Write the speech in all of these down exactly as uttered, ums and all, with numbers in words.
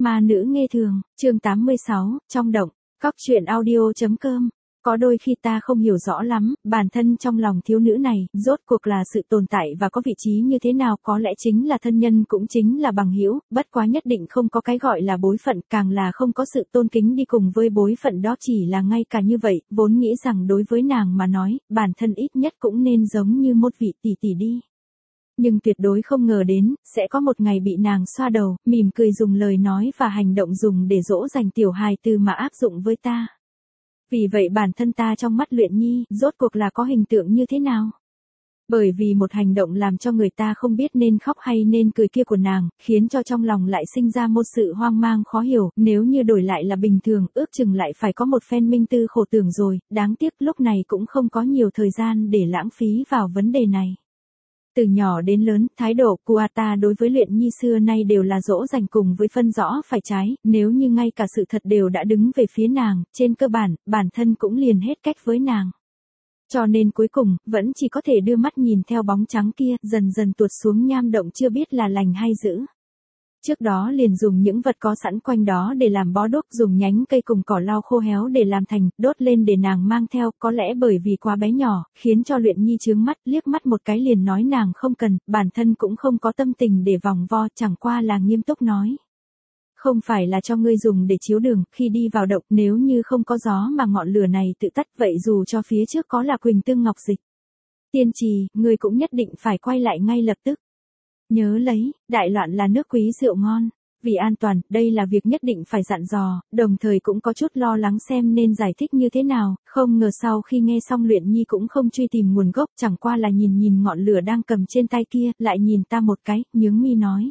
Ma nữ nghe thường, chương tám mươi sáu, trong động, cóc truyện audio chấm com. Có đôi khi ta không hiểu rõ lắm, bản thân trong lòng thiếu nữ này, rốt cuộc là sự tồn tại và có vị trí như thế nào, có lẽ chính là thân nhân cũng chính là bằng hữu, bất quá nhất định không có cái gọi là bối phận, càng là không có sự tôn kính đi cùng với bối phận đó, chỉ là ngay cả như vậy, vốn nghĩ rằng đối với nàng mà nói, bản thân ít nhất cũng nên giống như một vị tỷ tỷ đi. Nhưng tuyệt đối không ngờ đến, sẽ có một ngày bị nàng xoa đầu, mỉm cười dùng lời nói và hành động dùng để dỗ dành tiểu hài từ mà áp dụng với ta. Vì vậy bản thân ta trong mắt Luyện Nhi, rốt cuộc là có hình tượng như thế nào? Bởi vì một hành động làm cho người ta không biết nên khóc hay nên cười kia của nàng, khiến cho trong lòng lại sinh ra một sự hoang mang khó hiểu, nếu như đổi lại là bình thường, ước chừng lại phải có một phen minh tư khổ tưởng rồi, đáng tiếc lúc này cũng không có nhiều thời gian để lãng phí vào vấn đề này. Từ nhỏ đến lớn, thái độ của ta đối với Luyện Nhi xưa nay đều là dỗ dành cùng với phân rõ phải trái, nếu như ngay cả sự thật đều đã đứng về phía nàng, trên cơ bản, bản thân cũng liền hết cách với nàng. Cho nên cuối cùng, vẫn chỉ có thể đưa mắt nhìn theo bóng trắng kia, dần dần tuột xuống nham động chưa biết là lành hay dữ. Trước đó liền dùng những vật có sẵn quanh đó để làm bó đuốc, dùng nhánh cây cùng cỏ lau khô héo để làm thành, đốt lên để nàng mang theo, có lẽ bởi vì quá bé nhỏ, khiến cho Luyện Nhi chướng mắt, liếc mắt một cái liền nói nàng không cần, bản thân cũng không có tâm tình để vòng vo, chẳng qua là nghiêm túc nói. Không phải là cho ngươi dùng để chiếu đường, khi đi vào động, nếu như không có gió mà ngọn lửa này tự tắt, vậy dù cho phía trước có là Quỳnh Tương Ngọc Dịch Tiên Trì, ngươi cũng nhất định phải quay lại ngay lập tức. Nhớ lấy, đại loạn là nước quý rượu ngon. Vì an toàn, đây là việc nhất định phải dặn dò, đồng thời cũng có chút lo lắng xem nên giải thích như thế nào, không ngờ sau khi nghe xong Luyện Nhi cũng không truy tìm nguồn gốc, chẳng qua là nhìn nhìn ngọn lửa đang cầm trên tay kia, lại nhìn ta một cái, nhướng mi nói.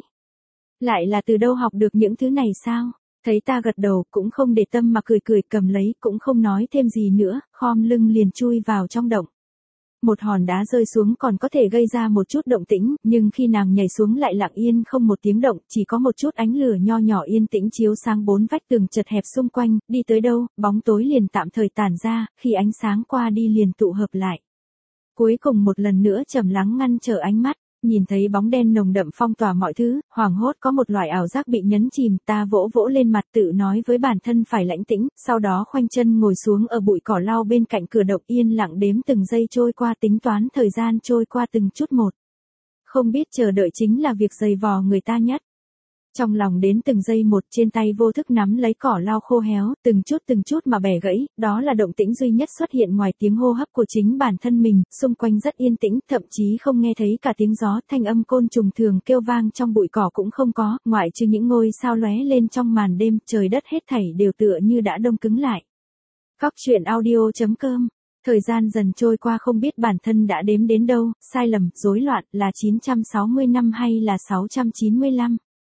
Lại là từ đâu học được những thứ này sao? Thấy ta gật đầu, cũng không để tâm mà cười cười cầm lấy, cũng không nói thêm gì nữa, khom lưng liền chui vào trong động. Một hòn đá rơi xuống còn có thể gây ra một chút động tĩnh, nhưng khi nàng nhảy xuống lại lặng yên không một tiếng động, chỉ có một chút ánh lửa nho nhỏ yên tĩnh chiếu sang bốn vách tường chật hẹp xung quanh, đi tới đâu, bóng tối liền tạm thời tản ra, khi ánh sáng qua đi liền tụ hợp lại. Cuối cùng một lần nữa trầm lắng ngăn trở ánh mắt, nhìn thấy bóng đen nồng đậm phong tỏa mọi thứ, hoảng hốt có một loại ảo giác bị nhấn chìm, ta vỗ vỗ lên mặt tự nói với bản thân phải lãnh tĩnh, sau đó khoanh chân ngồi xuống ở bụi cỏ lau bên cạnh cửa động yên lặng đếm từng giây trôi qua, tính toán thời gian trôi qua từng chút một. Không biết chờ đợi chính là việc dày vò người ta nhất. Trong lòng đến từng giây một, trên tay vô thức nắm lấy cỏ lau khô héo, từng chút từng chút mà bẻ gãy, đó là động tĩnh duy nhất xuất hiện ngoài tiếng hô hấp của chính bản thân mình, xung quanh rất yên tĩnh, thậm chí không nghe thấy cả tiếng gió, thanh âm côn trùng thường kêu vang trong bụi cỏ cũng không có, ngoại trừ những ngôi sao lóe lên trong màn đêm, trời đất hết thảy đều tựa như đã đông cứng lại. Cóc truyện audio chấm com. Thời gian dần trôi qua không biết bản thân đã đếm đến đâu, sai lầm, rối loạn, là chín trăm sáu mươi năm hay là sáu trăm chín mươi lăm.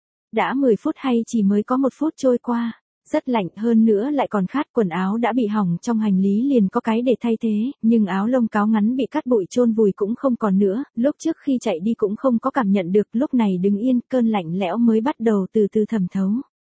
Đã mười phút hay chỉ mới có một phút trôi qua, rất lạnh, hơn nữa lại còn khát, quần áo đã bị hỏng, trong hành lý liền có cái để thay thế, nhưng áo lông cáo ngắn bị cắt bụi chôn vùi cũng không còn nữa, lúc trước khi chạy đi cũng không có cảm nhận được, lúc này đứng yên, cơn lạnh lẽo mới bắt đầu từ từ thẩm thấu.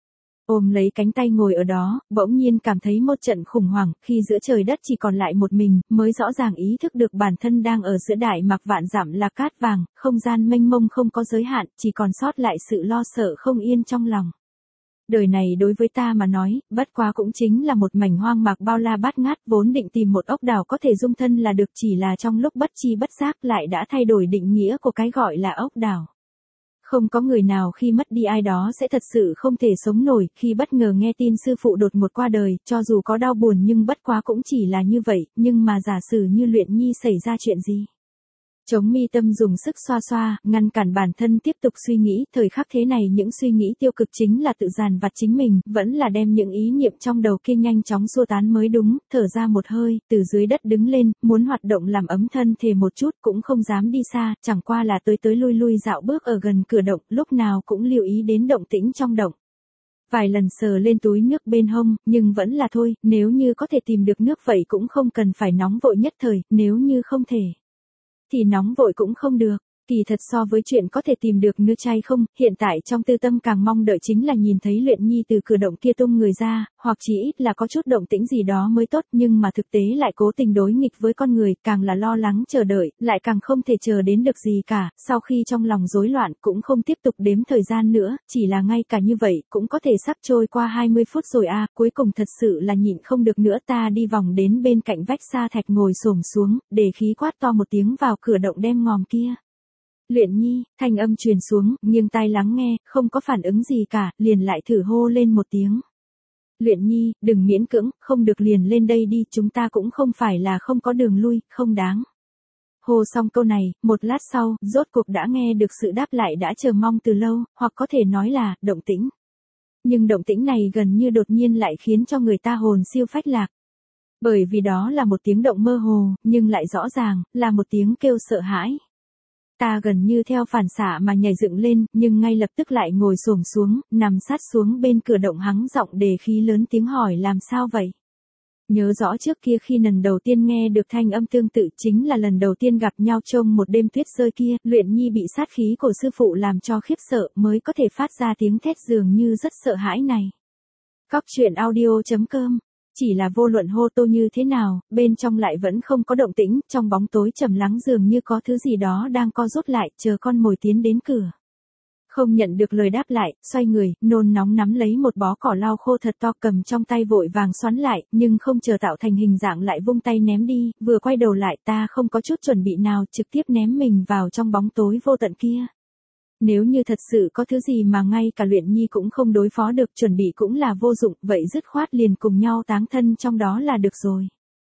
Ôm lấy cánh tay ngồi ở đó, bỗng nhiên cảm thấy một trận khủng hoảng, khi giữa trời đất chỉ còn lại một mình, mới rõ ràng ý thức được bản thân đang ở giữa đại mạc vạn dặm là cát vàng, không gian mênh mông không có giới hạn, chỉ còn sót lại sự lo sợ không yên trong lòng. Đời này đối với ta mà nói, bất quá cũng chính là một mảnh hoang mạc bao la bát ngát, vốn định tìm một ốc đảo có thể dung thân là được, chỉ là trong lúc bất chi bất giác lại đã thay đổi định nghĩa của cái gọi là ốc đảo. Không có người nào khi mất đi ai đó sẽ thật sự không thể sống nổi, khi bất ngờ nghe tin sư phụ đột ngột qua đời, cho dù có đau buồn nhưng bất quá cũng chỉ là như vậy, nhưng mà giả sử như Luyện Nhi xảy ra chuyện gì? Chống mi tâm dùng sức xoa xoa, ngăn cản bản thân tiếp tục suy nghĩ, thời khắc thế này những suy nghĩ tiêu cực chính là tự dàn vặt chính mình, vẫn là đem những ý niệm trong đầu kia nhanh chóng xua tán mới đúng, thở ra một hơi, từ dưới đất đứng lên, muốn hoạt động làm ấm thân thể một chút cũng không dám đi xa, chẳng qua là tới tới lui lui dạo bước ở gần cửa động, lúc nào cũng lưu ý đến động tĩnh trong động. Vài lần sờ lên túi nước bên hông, nhưng vẫn là thôi, nếu như có thể tìm được nước vậy cũng không cần phải nóng vội nhất thời, nếu như không thể thì nóng vội cũng không được. Kỳ thật so với chuyện có thể tìm được nữ trai không, hiện tại trong tư tâm càng mong đợi chính là nhìn thấy Luyện Nhi từ cửa động kia tung người ra, hoặc chỉ ít là có chút động tĩnh gì đó mới tốt, nhưng mà thực tế lại cố tình đối nghịch với con người, càng là lo lắng chờ đợi, lại càng không thể chờ đến được gì cả, sau khi trong lòng rối loạn cũng không tiếp tục đếm thời gian nữa, chỉ là ngay cả như vậy cũng có thể sắp trôi qua hai mươi phút rồi à, cuối cùng thật sự là nhịn không được nữa, ta đi vòng đến bên cạnh vách sa thạch ngồi xổm xuống, để khí quát to một tiếng vào cửa động đen ngòm kia. Luyện Nhi, thanh âm truyền xuống, nghiêng tai lắng nghe, không có phản ứng gì cả, liền lại thử hô lên một tiếng. Luyện Nhi, đừng miễn cưỡng, không được liền lên đây đi, chúng ta cũng không phải là không có đường lui, không đáng. Hô xong câu này, một lát sau, rốt cuộc đã nghe được sự đáp lại đã chờ mong từ lâu, hoặc có thể nói là, động tĩnh. Nhưng động tĩnh này gần như đột nhiên lại khiến cho người ta hồn siêu phách lạc. Bởi vì đó là một tiếng động mơ hồ, nhưng lại rõ ràng, là một tiếng kêu sợ hãi. Ta gần như theo phản xạ mà nhảy dựng lên, nhưng ngay lập tức lại ngồi xổm xuống, nằm sát xuống bên cửa động hắng giọng đề khí lớn tiếng hỏi làm sao vậy. Nhớ rõ trước kia khi lần đầu tiên nghe được thanh âm tương tự chính là lần đầu tiên gặp nhau trong một đêm tuyết rơi kia, Luyện Nhi bị sát khí của sư phụ làm cho khiếp sợ mới có thể phát ra tiếng thét dường như rất sợ hãi này. Cóc truyện audio chấm com. Chỉ là vô luận hô tô như thế nào, bên trong lại vẫn không có động tĩnh, trong bóng tối trầm lắng dường như có thứ gì đó đang co rút lại, chờ con mồi tiến đến cửa. Không nhận được lời đáp lại, xoay người, nôn nóng nắm lấy một bó cỏ lau khô thật to cầm trong tay vội vàng xoắn lại, nhưng không chờ tạo thành hình dạng lại vung tay ném đi, vừa quay đầu lại ta không có chút chuẩn bị nào trực tiếp ném mình vào trong bóng tối vô tận kia. Nếu như thật sự có thứ gì mà ngay cả Luyện Nhi cũng không đối phó được, chuẩn bị cũng là vô dụng, vậy dứt khoát liền cùng nhau táng thân trong đó là được rồi.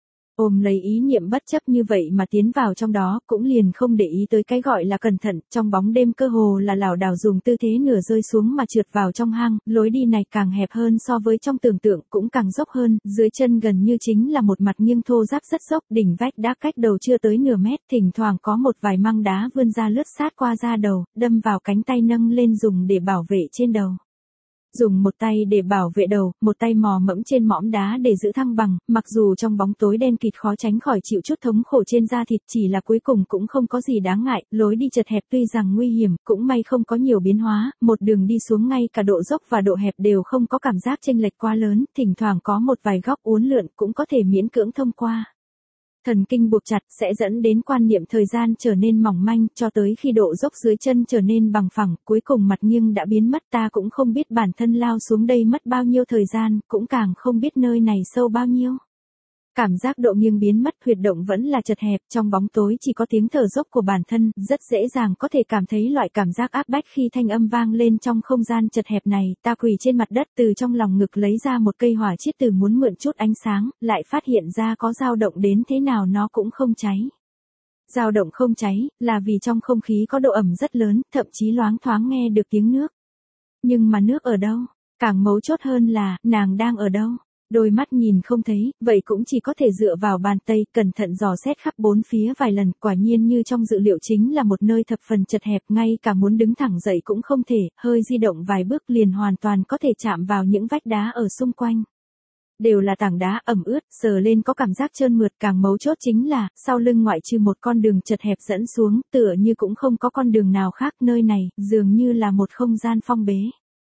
Ôm lấy ý niệm bất chấp như vậy mà tiến vào trong đó, cũng liền không để ý tới cái gọi là cẩn thận, trong bóng đêm cơ hồ là lảo đảo dùng tư thế nửa rơi xuống mà trượt vào trong hang, lối đi này càng hẹp hơn so với trong tưởng tượng, cũng càng dốc hơn, dưới chân gần như chính là một mặt nghiêng thô ráp rất dốc, đỉnh vách đá cách đầu chưa tới nửa mét, thỉnh thoảng có một vài măng đá vươn ra lướt sát qua da đầu, đâm vào cánh tay nâng lên dùng để bảo vệ trên đầu. Dùng một tay để bảo vệ đầu, một tay mò mẫm trên mỏm đá để giữ thăng bằng, mặc dù trong bóng tối đen kịt khó tránh khỏi chịu chút thống khổ trên da thịt, chỉ là cuối cùng cũng không có gì đáng ngại, lối đi chật hẹp tuy rằng nguy hiểm, cũng may không có nhiều biến hóa, một đường đi xuống ngay cả độ dốc và độ hẹp đều không có cảm giác chênh lệch quá lớn, thỉnh thoảng có một vài góc uốn lượn cũng có thể miễn cưỡng thông qua. Thần kinh buộc chặt sẽ dẫn đến quan niệm thời gian trở nên mỏng manh, cho tới khi độ dốc dưới chân trở nên bằng phẳng, cuối cùng mặt nghiêng đã biến mất, ta cũng không biết bản thân lao xuống đây mất bao nhiêu thời gian, cũng càng không biết nơi này sâu bao nhiêu. Cảm giác độ nghiêng biến mất, huyệt động vẫn là chật hẹp, trong bóng tối chỉ có tiếng thở dốc của bản thân, rất dễ dàng có thể cảm thấy loại cảm giác áp bách khi thanh âm vang lên trong không gian chật hẹp này, ta quỳ trên mặt đất từ trong lòng ngực lấy ra một cây hỏa chiết từ muốn mượn chút ánh sáng, lại phát hiện ra có dao động đến thế nào nó cũng không cháy. Dao động không cháy, là vì trong không khí có độ ẩm rất lớn, thậm chí loáng thoáng nghe được tiếng nước. Nhưng mà nước ở đâu? Càng mấu chốt hơn là, nàng đang ở đâu? Đôi mắt nhìn không thấy, vậy cũng chỉ có thể dựa vào bàn tay, cẩn thận dò xét khắp bốn phía vài lần, quả nhiên như trong dự liệu chính là một nơi thập phần chật hẹp, ngay cả muốn đứng thẳng dậy cũng không thể, hơi di động vài bước liền hoàn toàn có thể chạm vào những vách đá ở xung quanh. Đều là tảng đá ẩm ướt, sờ lên có cảm giác trơn mượt, càng mấu chốt chính là, sau lưng ngoại trừ một con đường chật hẹp dẫn xuống, tựa như cũng không có con đường nào khác, nơi này, dường như là một không gian phong bế.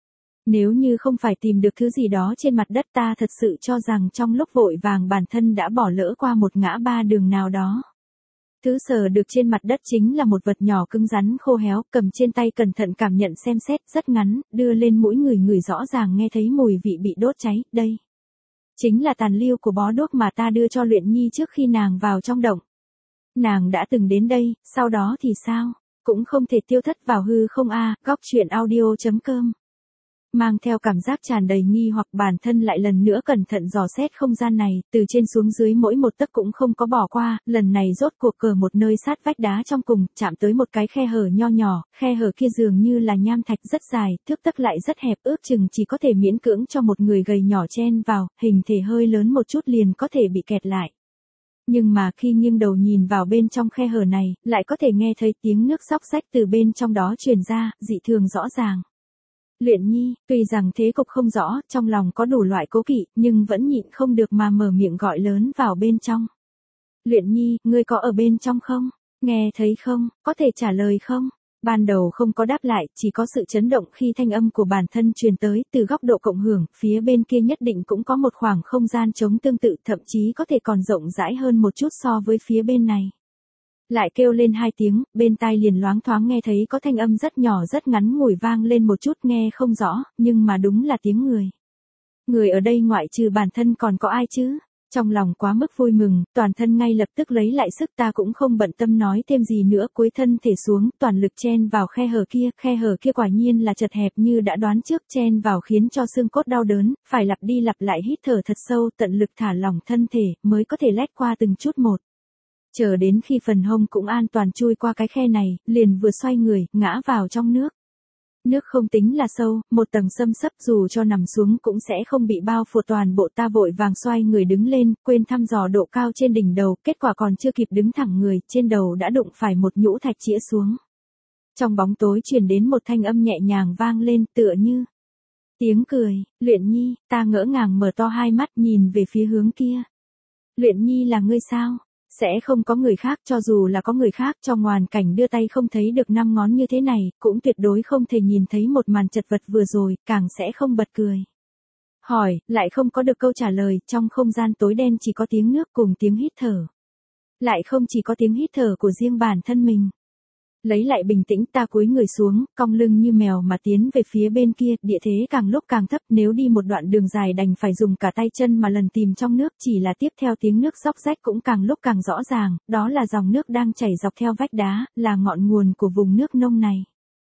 Nếu như không phải tìm được thứ gì đó trên mặt đất, ta thật sự cho rằng trong lúc vội vàng bản thân đã bỏ lỡ qua một ngã ba đường nào đó. Thứ sờ được trên mặt đất chính là một vật nhỏ cứng rắn khô héo, cầm trên tay cẩn thận cảm nhận xem xét, rất ngắn, đưa lên mũi người người rõ ràng nghe thấy mùi vị bị đốt cháy, đây. Chính là tàn lưu của bó đuốc mà ta đưa cho Luyện Nhi trước khi nàng vào trong động. Nàng đã từng đến đây, sau đó thì sao? Cũng không thể tiêu thất vào hư không a. À, góc truyện audio chấm com. Mang theo cảm giác tràn đầy nghi hoặc, bản thân lại lần nữa cẩn thận dò xét không gian này, từ trên xuống dưới mỗi một tấc cũng không có bỏ qua, lần này rốt cuộc cờ một nơi sát vách đá trong cùng, chạm tới một cái khe hở nho nhỏ, khe hở kia dường như là nham thạch rất dài, thước tấc lại rất hẹp, ước chừng chỉ có thể miễn cưỡng cho một người gầy nhỏ chen vào, hình thể hơi lớn một chút liền có thể bị kẹt lại. Nhưng mà khi nghiêng đầu nhìn vào bên trong khe hở này, lại có thể nghe thấy tiếng nước xóc xách từ bên trong đó truyền ra, dị thường rõ ràng. Luyện Nhi, tuy rằng thế cục không rõ, trong lòng có đủ loại cố kỵ, nhưng vẫn nhịn không được mà mở miệng gọi lớn vào bên trong. Luyện Nhi, ngươi có ở bên trong không? Nghe thấy không, có thể trả lời không? Ban đầu không có đáp lại, chỉ có sự chấn động khi thanh âm của bản thân truyền tới từ góc độ cộng hưởng, phía bên kia nhất định cũng có một khoảng không gian trống tương tự, thậm chí có thể còn rộng rãi hơn một chút so với phía bên này. Lại kêu lên hai tiếng, bên tai liền loáng thoáng nghe thấy có thanh âm rất nhỏ rất ngắn ngủi vang lên một chút nghe không rõ, nhưng mà đúng là tiếng người. Người ở đây ngoại trừ bản thân còn có ai chứ? Trong lòng quá mức vui mừng, toàn thân ngay lập tức lấy lại sức, ta cũng không bận tâm nói thêm gì nữa, cúi thân thể xuống, toàn lực chen vào khe hở kia, khe hở kia quả nhiên là chật hẹp như đã đoán trước, chen vào khiến cho xương cốt đau đớn, phải lặp đi lặp lại hít thở thật sâu, tận lực thả lỏng thân thể, mới có thể lách qua từng chút một. Chờ đến khi phần hông cũng an toàn chui qua cái khe này, liền vừa xoay người, ngã vào trong nước. Nước không tính là sâu, một tầng xâm xấp dù cho nằm xuống cũng sẽ không bị bao phủ toàn bộ, ta vội vàng xoay người đứng lên, quên thăm dò độ cao trên đỉnh đầu, kết quả còn chưa kịp đứng thẳng người, trên đầu đã đụng phải một nhũ thạch chĩa xuống. Trong bóng tối truyền đến một thanh âm nhẹ nhàng vang lên tựa như tiếng cười, Luyện Nhi, ta ngỡ ngàng mở to hai mắt nhìn về phía hướng kia. Luyện Nhi là ngươi sao? Sẽ không có người khác, cho dù là có người khác trong hoàn cảnh đưa tay không thấy được năm ngón như thế này, cũng tuyệt đối không thể nhìn thấy một màn chật vật vừa rồi, càng sẽ không bật cười. Hỏi, lại không có được câu trả lời, trong không gian tối đen chỉ có tiếng nước cùng tiếng hít thở. Lại không chỉ có tiếng hít thở của riêng bản thân mình. Lấy lại bình tĩnh, ta cúi người xuống, cong lưng như mèo mà tiến về phía bên kia, địa thế càng lúc càng thấp, nếu đi một đoạn đường dài đành phải dùng cả tay chân mà lần tìm trong nước, chỉ là tiếp theo tiếng nước róc rách cũng càng lúc càng rõ ràng, đó là dòng nước đang chảy dọc theo vách đá, là ngọn nguồn của vùng nước nông này.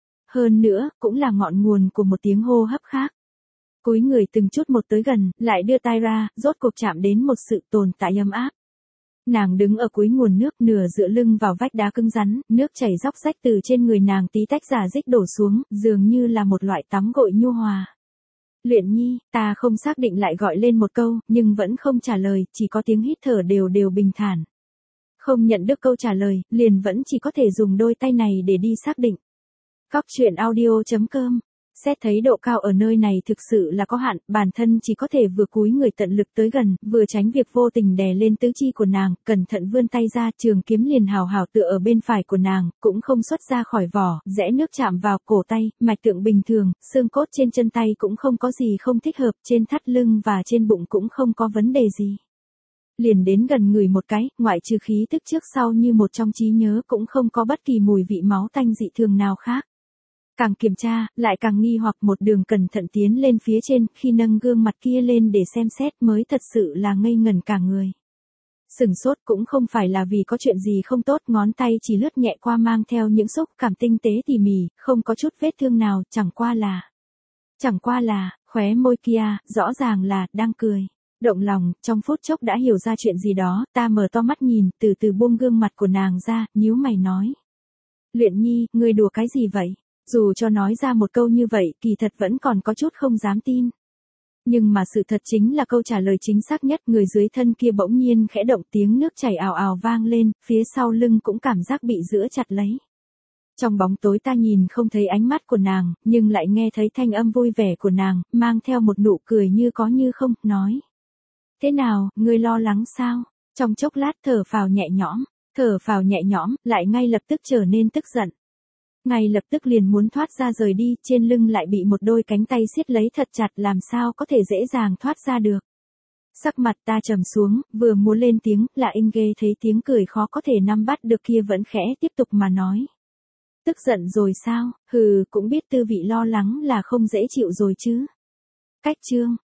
Hơn nữa, cũng là ngọn nguồn của một tiếng hô hấp khác. Cúi người từng chút một tới gần, lại đưa tay ra, rốt cuộc chạm đến một sự tồn tại ấm áp. Nàng đứng ở cuối nguồn nước, nửa dựa lưng vào vách đá cứng rắn, nước chảy róc rách từ trên người nàng tí tách rả rích đổ xuống, dường như là một loại tắm gội nhu hòa. Luyện Nhi, ta không xác định lại gọi lên một câu, nhưng vẫn không trả lời, chỉ có tiếng hít thở đều đều bình thản. Không nhận được câu trả lời, liền vẫn chỉ có thể dùng đôi tay này để đi xác định. Góc truyện audio chấm com. Xét thấy độ cao ở nơi này thực sự là có hạn, bản thân chỉ có thể vừa cúi người tận lực tới gần, vừa tránh việc vô tình đè lên tứ chi của nàng, cẩn thận vươn tay ra, trường kiếm liền hào hào tựa ở bên phải của nàng, cũng không xuất ra khỏi vỏ, rẽ nước chạm vào cổ tay, mạch tượng bình thường, xương cốt trên chân tay cũng không có gì không thích hợp, trên thắt lưng và trên bụng cũng không có vấn đề gì. Liền đến gần người một cái, ngoại trừ khí tức trước sau như một trong trí nhớ cũng không có bất kỳ mùi vị máu tanh dị thường nào khác. Càng kiểm tra, lại càng nghi hoặc, một đường cẩn thận tiến lên phía trên, khi nâng gương mặt kia lên để xem xét mới thật sự là ngây ngẩn cả người. Sừng sốt cũng không phải là vì có chuyện gì không tốt, ngón tay chỉ lướt nhẹ qua mang theo những xúc cảm tinh tế tỉ mỉ, không có chút vết thương nào, chẳng qua là... Chẳng qua là, khóe môi kia, rõ ràng là, đang cười. Động lòng, trong phút chốc đã hiểu ra chuyện gì đó, ta mở to mắt nhìn, từ từ buông gương mặt của nàng ra, nhíu mày nói. Luyện Nhi, ngươi đùa cái gì vậy? Dù cho nói ra một câu như vậy, kỳ thật vẫn còn có chút không dám tin. Nhưng mà sự thật chính là câu trả lời chính xác nhất, người dưới thân kia bỗng nhiên khẽ động, tiếng nước chảy ào ào vang lên, phía sau lưng cũng cảm giác bị giữ chặt lấy. Trong bóng tối ta nhìn không thấy ánh mắt của nàng, nhưng lại nghe thấy thanh âm vui vẻ của nàng, mang theo một nụ cười như có như không, nói. Thế nào, ngươi lo lắng sao? Trong chốc lát thở phào nhẹ nhõm, thở phào nhẹ nhõm, lại ngay lập tức trở nên tức giận. Ngay lập tức liền muốn thoát ra rời đi, trên lưng lại bị một đôi cánh tay siết lấy thật chặt, làm sao có thể dễ dàng thoát ra được. Sắc mặt ta trầm xuống, vừa muốn lên tiếng, là Inge thấy tiếng cười khó có thể nắm bắt được kia vẫn khẽ tiếp tục mà nói. Tức giận rồi sao, hừ, cũng biết tư vị lo lắng là không dễ chịu rồi chứ. Cách chương.